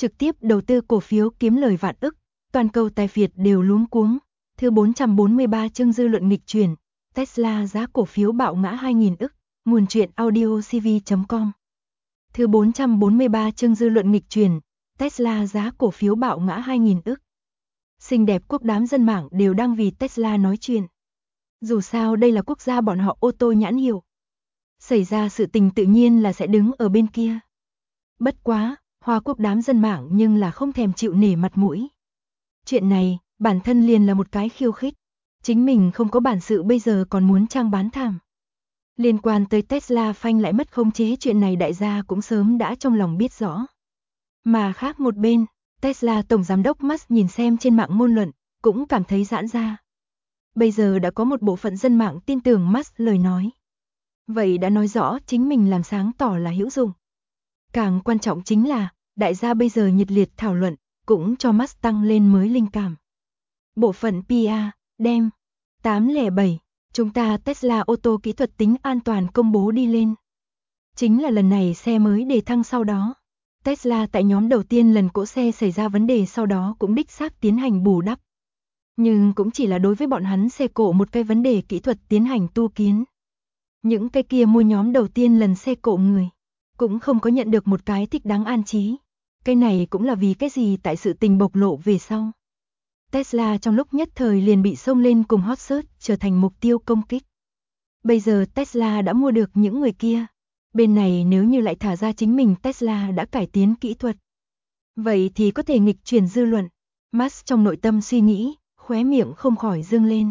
trực tiếp đầu tư cổ phiếu kiếm lời vạn ức, toàn cầu tài phiệt đều luống cuống. Thứ 443 chương dư luận nghịch chuyển, Tesla giá cổ phiếu bạo ngã 2.000 ức, nguồn truyện audiocv.com. Thứ 443 chương dư luận nghịch chuyển, Tesla giá cổ phiếu bạo ngã 2.000 ức. Xinh đẹp quốc đám dân mạng đều đang vì Tesla nói chuyện. Dù sao đây là quốc gia bọn họ ô tô nhãn hiệu. Xảy ra sự tình tự nhiên là sẽ đứng ở bên kia. Bất quá, Hoa Quốc đám dân mạng nhưng là không thèm chịu nể mặt mũi. Chuyện này, bản thân liền là một cái khiêu khích. Chính mình không có bản sự bây giờ còn muốn trang bán thảm. Liên quan tới Tesla phanh lại mất khống chế chuyện này đại gia cũng sớm đã trong lòng biết rõ. Mà khác một bên, Tesla tổng giám đốc Musk nhìn xem trên mạng ngôn luận, cũng cảm thấy giãn ra. Bây giờ đã có một bộ phận dân mạng tin tưởng Musk lời nói. Vậy đã nói rõ chính mình làm sáng tỏ là hữu dụng. Càng quan trọng chính là, đại gia bây giờ nhiệt liệt thảo luận, cũng cho Musk tăng lên mới linh cảm. Bộ phận PR, đem 807, chúng ta Tesla ô tô kỹ thuật tính an toàn công bố đi lên. Chính là lần này xe mới đề thăng sau đó. Tesla tại nhóm đầu tiên lần cỗ xe xảy ra vấn đề sau đó cũng đích xác tiến hành bù đắp. Nhưng cũng chỉ là đối với bọn hắn xe cộ một cái vấn đề kỹ thuật tiến hành tu kiến. Những cái kia mua nhóm đầu tiên lần xe cộ người, cũng không có nhận được một cái thích đáng an trí. Cái này cũng là vì cái gì tại sự tình bộc lộ về sau. Tesla trong lúc nhất thời liền bị xông lên cùng hot search trở thành mục tiêu công kích. Bây giờ Tesla đã mua được những người kia. Bên này nếu như lại thả ra chính mình Tesla đã cải tiến kỹ thuật. Vậy thì có thể nghịch chuyển dư luận. Musk trong nội tâm suy nghĩ, khóe miệng không khỏi dương lên.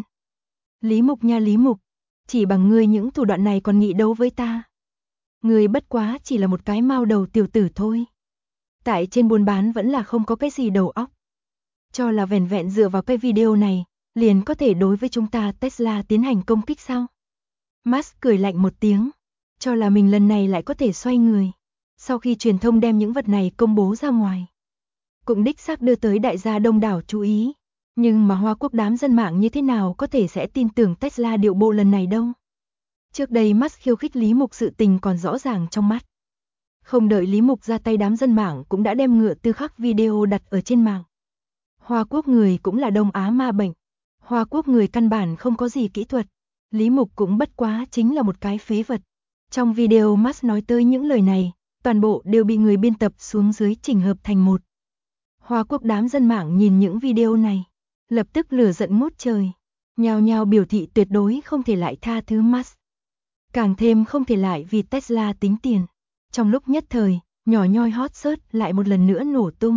Lý Mục nha Lý Mục, chỉ bằng ngươi những thủ đoạn này còn nghị đấu với ta. Ngươi bất quá chỉ là một cái mao đầu tiểu tử thôi. Tại trên buôn bán vẫn là không có cái gì đầu óc. Cho là vẻn vẹn dựa vào cái video này, liền có thể đối với chúng ta Tesla tiến hành công kích sao? Musk cười lạnh một tiếng, cho là mình lần này lại có thể xoay người. Sau khi truyền thông đem những vật này công bố ra ngoài, cũng đích xác đưa tới đại gia đông đảo chú ý. Nhưng mà Hoa Quốc đám dân mạng như thế nào có thể sẽ tin tưởng Tesla điệu bộ lần này đâu? Trước đây Musk khiêu khích Lý Mục sự tình còn rõ ràng trong mắt. Không đợi Lý Mục ra tay đám dân mạng cũng đã đem ngựa tư khắc video đặt ở trên mạng. Hoa Quốc người cũng là Đông Á ma bệnh. Hoa Quốc người căn bản không có gì kỹ thuật. Lý Mục cũng bất quá chính là một cái phế vật. Trong video Musk nói tới những lời này, toàn bộ đều bị người biên tập xuống dưới chỉnh hợp thành một. Hoa Quốc đám dân mạng nhìn những video này, lập tức lửa giận ngút trời. Nhao nhao biểu thị tuyệt đối không thể lại tha thứ Musk. Càng thêm không thể lại vì Tesla tính tiền. Trong lúc nhất thời, nhỏ nhoi hot search lại một lần nữa nổ tung.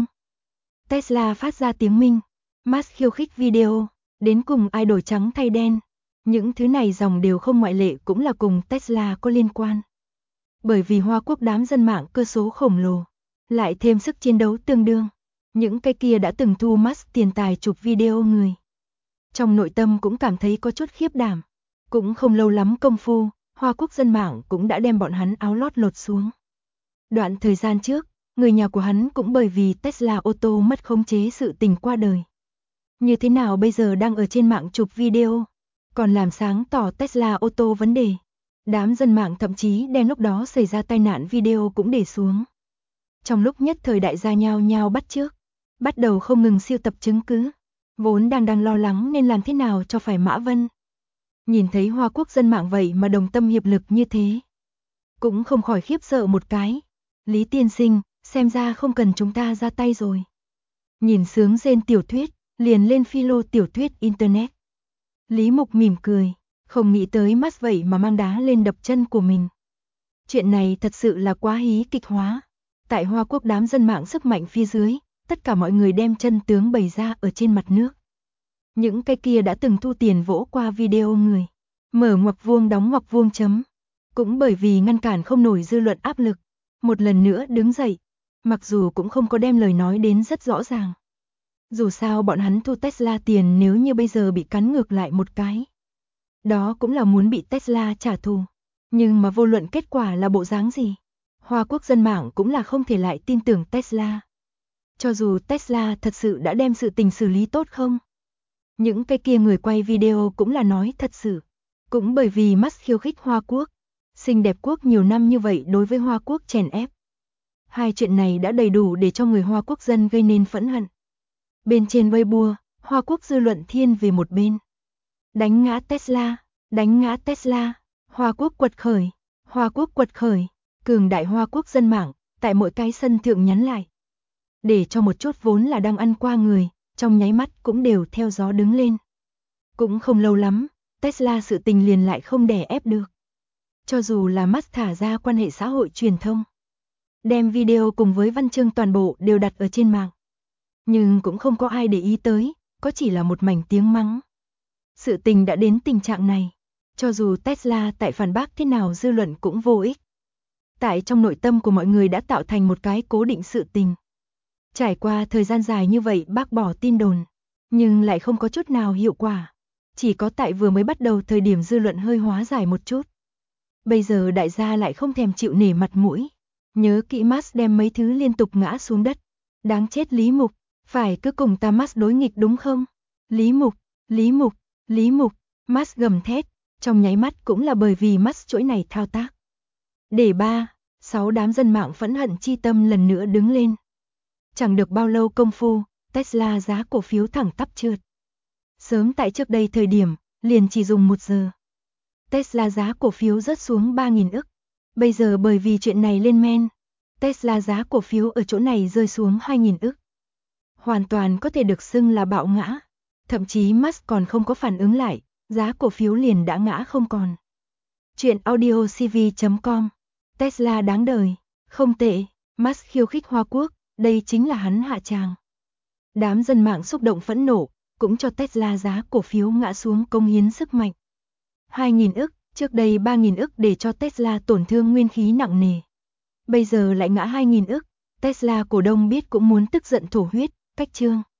Tesla phát ra tiếng minh, Musk khiêu khích video, đến cùng ai đổi trắng thay đen. Những thứ này dòng đều không ngoại lệ cũng là cùng Tesla có liên quan. Bởi vì Hoa Quốc đám dân mạng cơ số khổng lồ, lại thêm sức chiến đấu tương đương. Những cái kia đã từng thu Musk tiền tài chụp video người. Trong nội tâm cũng cảm thấy có chút khiếp đảm. Cũng không lâu lắm công phu, Hoa Quốc dân mạng cũng đã đem bọn hắn áo lót lột xuống. Đoạn thời gian trước, người nhà của hắn cũng bởi vì Tesla ô tô mất khống chế sự tình qua đời. Như thế nào bây giờ đang ở trên mạng chụp video, còn làm sáng tỏ Tesla ô tô vấn đề. Đám dân mạng thậm chí đem lúc đó xảy ra tai nạn video cũng để xuống. Trong lúc nhất thời đại gia nhao nhao bắt chước, bắt đầu không ngừng siêu tập chứng cứ. Vốn đang lo lắng nên làm thế nào cho phải Mã Vân. Nhìn thấy Hoa Quốc dân mạng vậy mà đồng tâm hiệp lực như thế, cũng không khỏi khiếp sợ một cái. Lý tiên sinh, xem ra không cần chúng ta ra tay rồi. Nhìn sướng rên tiểu thuyết, liền lên philo tiểu thuyết internet. Lý Mục mỉm cười, không nghĩ tới Musk vậy mà mang đá lên đập chân của mình. Chuyện này thật sự là quá hí kịch hóa. Tại Hoa Quốc đám dân mạng sức mạnh phía dưới, tất cả mọi người đem chân tướng bày ra ở trên mặt nước. Những cái kia đã từng thu tiền vỗ qua video người, mở ngoặc vuông đóng ngoặc vuông chấm. Cũng bởi vì ngăn cản không nổi dư luận áp lực, một lần nữa đứng dậy, mặc dù cũng không có đem lời nói đến rất rõ ràng. Dù sao bọn hắn thu Tesla tiền nếu như bây giờ bị cắn ngược lại một cái, đó cũng là muốn bị Tesla trả thù. Nhưng mà vô luận kết quả là bộ dáng gì, Hoa Quốc dân mạng cũng là không thể lại tin tưởng Tesla. Cho dù Tesla thật sự đã đem sự tình xử lý tốt không? Những cái kia người quay video cũng là nói thật sự. Cũng bởi vì Musk khiêu khích Hoa Quốc, xinh đẹp quốc nhiều năm như vậy đối với Hoa Quốc chèn ép. Hai chuyện này đã đầy đủ để cho người Hoa Quốc dân gây nên phẫn hận. Bên trên Weibo, Hoa Quốc dư luận thiên về một bên. Đánh ngã Tesla, đánh ngã Tesla, Hoa Quốc quật khởi, Hoa Quốc quật khởi, cường đại Hoa Quốc dân mạng, tại mỗi cái sân thượng nhắn lại. Để cho một chút vốn là đang ăn qua người, trong nháy mắt cũng đều theo gió đứng lên. Cũng không lâu lắm, Tesla sự tình liền lại không đè ép được. Cho dù là Musk thả ra quan hệ xã hội truyền thông, đem video cùng với văn chương toàn bộ đều đặt ở trên mạng. Nhưng cũng không có ai để ý tới, có chỉ là một mảnh tiếng mắng. Sự tình đã đến tình trạng này, cho dù Tesla tại phản bác thế nào dư luận cũng vô ích. Tại trong nội tâm của mọi người đã tạo thành một cái cố định sự tình. Trải qua thời gian dài như vậy bác bỏ tin đồn, nhưng lại không có chút nào hiệu quả. Chỉ có tại vừa mới bắt đầu thời điểm dư luận hơi hóa giải một chút. Bây giờ đại gia lại không thèm chịu nể mặt mũi. Nhớ kỹ Musk đem mấy thứ liên tục ngã xuống đất. Đáng chết Lý Mục, phải cứ cùng ta Musk đối nghịch đúng không? Lý Mục, Lý Mục, Lý Mục, Musk gầm thét, trong nháy mắt cũng là bởi vì Musk chuỗi này thao tác. Để 6 đám dân mạng phẫn hận chi tâm lần nữa đứng lên. Chẳng được bao lâu công phu, Tesla giá cổ phiếu thẳng tắp trượt. Sớm tại trước đây thời điểm, liền chỉ dùng 1 giờ. Tesla giá cổ phiếu rớt xuống 3.000 ức. Bây giờ bởi vì chuyện này lên men, Tesla giá cổ phiếu ở chỗ này rơi xuống 2.000 ức. Hoàn toàn có thể được xưng là bạo ngã. Thậm chí Musk còn không có phản ứng lại, giá cổ phiếu liền đã ngã không còn. Chuyện audiocv.com. Tesla đáng đời, không tệ, Musk khiêu khích Hoa Quốc, đây chính là hắn hạ tràng. Đám dân mạng xúc động phẫn nộ, cũng cho Tesla giá cổ phiếu ngã xuống cống hiến sức mạnh. 2.000 ức, trước đây 3.000 ức để cho Tesla tổn thương nguyên khí nặng nề. Bây giờ lại ngã 2.000 ức, Tesla cổ đông biết cũng muốn tức giận thổ huyết, cách chương.